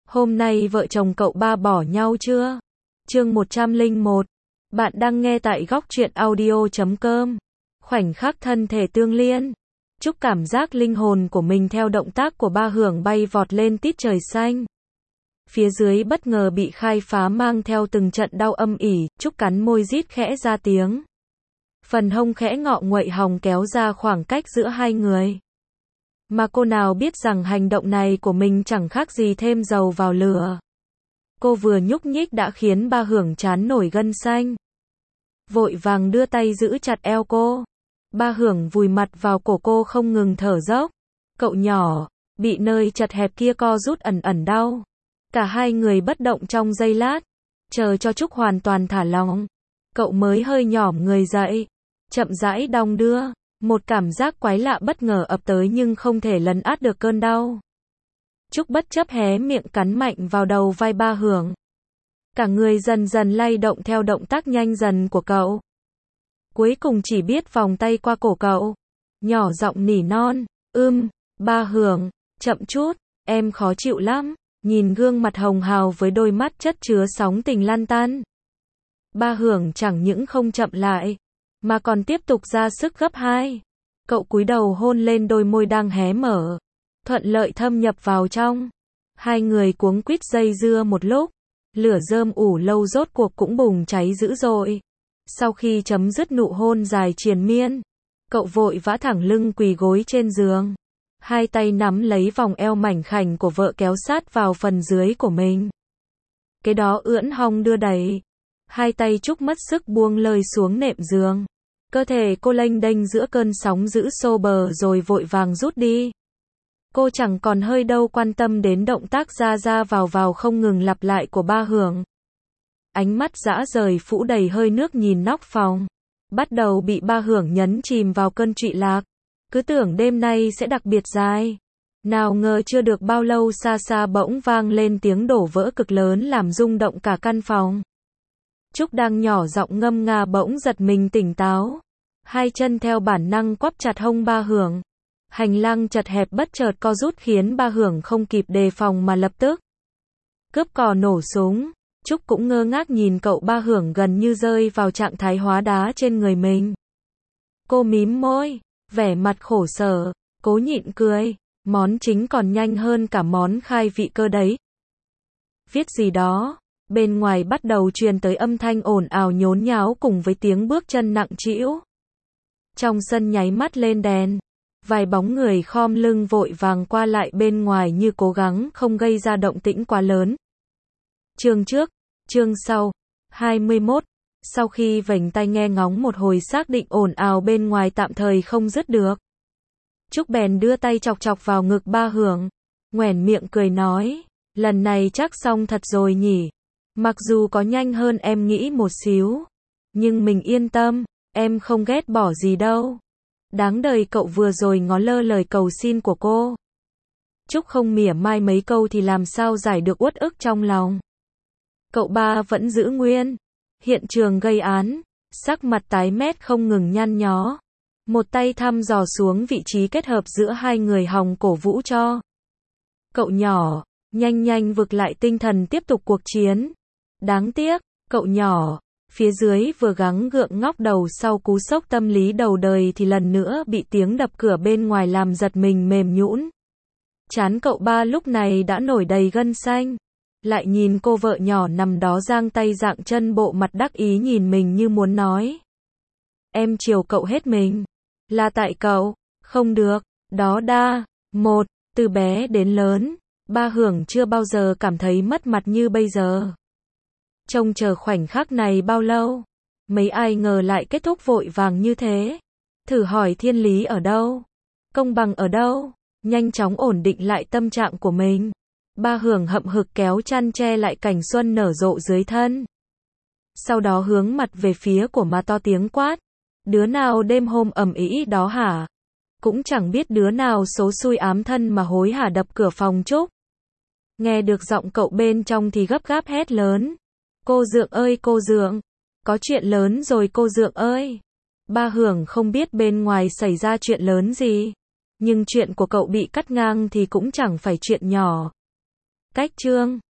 Hôm nay vợ chồng cậu ba bỏ nhau chưa? Chương 101. Bạn đang nghe tại góc truyện audio.com. Khoảnh khắc thân thể tương liên. Chúc cảm giác linh hồn của mình theo động tác của ba Hưởng bay vọt lên tít trời xanh. Phía dưới bất ngờ bị khai phá mang theo từng trận đau âm ỉ, Trúc cắn môi rít khẽ ra tiếng. Phần hông khẽ ngọ nguậy hòng kéo ra khoảng cách giữa hai người. Mà cô nào biết rằng hành động này của mình chẳng khác gì thêm dầu vào lửa. Cô vừa nhúc nhích đã khiến ba Hưởng chán nổi gân xanh. Vội vàng đưa tay giữ chặt eo cô. Ba Hưởng vùi mặt vào cổ cô không ngừng thở dốc. Cậu nhỏ, bị nơi chật hẹp kia co rút ẩn ẩn đau. Cả hai người bất động trong giây lát. Chờ cho Trúc hoàn toàn thả lỏng. Cậu mới hơi nhỏm người dậy. Chậm rãi đong đưa. Một cảm giác quái lạ bất ngờ ập tới nhưng không thể lấn át được cơn đau. Trúc bất chấp hé miệng cắn mạnh vào đầu vai ba Hưởng. Cả người dần dần lay động theo động tác nhanh dần của cậu. Cuối cùng chỉ biết vòng tay qua cổ cậu. Nhỏ giọng nỉ non, ba Hưởng, chậm chút, em khó chịu lắm. Nhìn gương mặt hồng hào với đôi mắt chất chứa sóng tình lan tan. Ba Hưởng chẳng những không chậm lại, mà còn tiếp tục ra sức gấp hai. Cậu cúi đầu hôn lên đôi môi đang hé mở. Thuận lợi thâm nhập vào trong. Hai người cuống quýt dây dưa một lúc. Lửa rơm ủ lâu rốt cuộc cũng bùng cháy dữ dội. Sau khi chấm dứt nụ hôn dài triền miên, cậu vội vã thẳng lưng quỳ gối trên giường. Hai tay nắm lấy vòng eo mảnh khảnh của vợ kéo sát vào phần dưới của mình. Cái đó ưỡn hông đưa đẩy. Hai tay Trúc mất sức buông lơi xuống nệm giường. Cơ thể cô lênh đênh giữa cơn sóng dữ xô bờ rồi vội vàng rút đi. Cô chẳng còn hơi đâu quan tâm đến động tác ra ra vào không ngừng lặp lại của ba Hưởng. Ánh mắt dã rời phủ đầy hơi nước nhìn nóc phòng. Bắt đầu bị ba Hưởng nhấn chìm vào cơn trụy lạc. Cứ tưởng đêm nay sẽ đặc biệt dài. Nào ngờ chưa được bao lâu xa xa bỗng vang lên tiếng đổ vỡ cực lớn làm rung động cả căn phòng. Trúc đang nhỏ giọng ngâm nga bỗng giật mình tỉnh táo. Hai chân theo bản năng quắp chặt hông ba Hưởng. Hành lang chật hẹp bất chợt co rút khiến ba Hưởng không kịp đề phòng mà lập tức cướp cò nổ súng. Trúc cũng ngơ ngác nhìn cậu ba Hưởng gần như rơi vào trạng thái hóa đá trên người mình. Cô mím môi, vẻ mặt khổ sở, cố nhịn cười. Món chính còn nhanh hơn cả món khai vị cơ đấy. Viết gì đó. Bên ngoài bắt đầu truyền tới âm thanh ồn ào nhốn nháo cùng với tiếng bước chân nặng trĩu. Trong sân nháy mắt lên đèn. Vài bóng người khom lưng vội vàng qua lại bên ngoài như cố gắng không gây ra động tĩnh quá lớn. Chương trước, chương sau. 21. Sau khi vểnh tai nghe ngóng một hồi xác định ồn ào bên ngoài tạm thời không dứt được. Trúc bèn đưa tay chọc chọc vào ngực ba Hưởng. Nhoẻn miệng cười nói. Lần này chắc xong thật rồi nhỉ. Mặc dù có nhanh hơn em nghĩ một xíu. Nhưng mình yên tâm, em không ghét bỏ gì đâu. Đáng đời cậu vừa rồi ngó lơ lời cầu xin của cô. Trúc không mỉa mai mấy câu thì làm sao giải được uất ức trong lòng. Cậu ba vẫn giữ nguyên. Hiện trường gây án. Sắc mặt tái mét không ngừng nhăn nhó. Một tay thăm dò xuống vị trí kết hợp giữa hai người hòng cổ vũ cho. Cậu nhỏ, nhanh vực lại tinh thần tiếp tục cuộc chiến. Đáng tiếc, cậu nhỏ, phía dưới vừa gắng gượng ngóc đầu sau cú sốc tâm lý đầu đời thì lần nữa bị tiếng đập cửa bên ngoài làm giật mình mềm nhũn. Trán cậu ba lúc này đã nổi đầy gân xanh. Lại nhìn cô vợ nhỏ nằm đó giang tay dạng chân bộ mặt đắc ý nhìn mình như muốn nói. Em chiều cậu hết mình. Là tại cậu. Không được. Đó đa. Một. Từ bé đến lớn. Ba Hưởng chưa bao giờ cảm thấy mất mặt như bây giờ. Trông chờ khoảnh khắc này bao lâu. Mấy ai ngờ lại kết thúc vội vàng như thế. Thử hỏi thiên lý ở đâu. Công bằng ở đâu. Nhanh chóng ổn định lại tâm trạng của mình. Ba Hưởng hậm hực kéo chăn che lại cảnh xuân nở rộ dưới thân. Sau đó hướng mặt về phía của má to tiếng quát. Đứa nào đêm hôm ầm ĩ đó hả? Cũng chẳng biết đứa nào số xui ám thân mà hối hả đập cửa phòng Trúc. Nghe được giọng cậu bên trong thì gấp gáp hét lớn. Cô Dượng ơi cô Dượng. Có chuyện lớn rồi cô Dượng ơi. Ba Hưởng không biết bên ngoài xảy ra chuyện lớn gì. Nhưng chuyện của cậu bị cắt ngang thì cũng chẳng phải chuyện nhỏ. Cách chương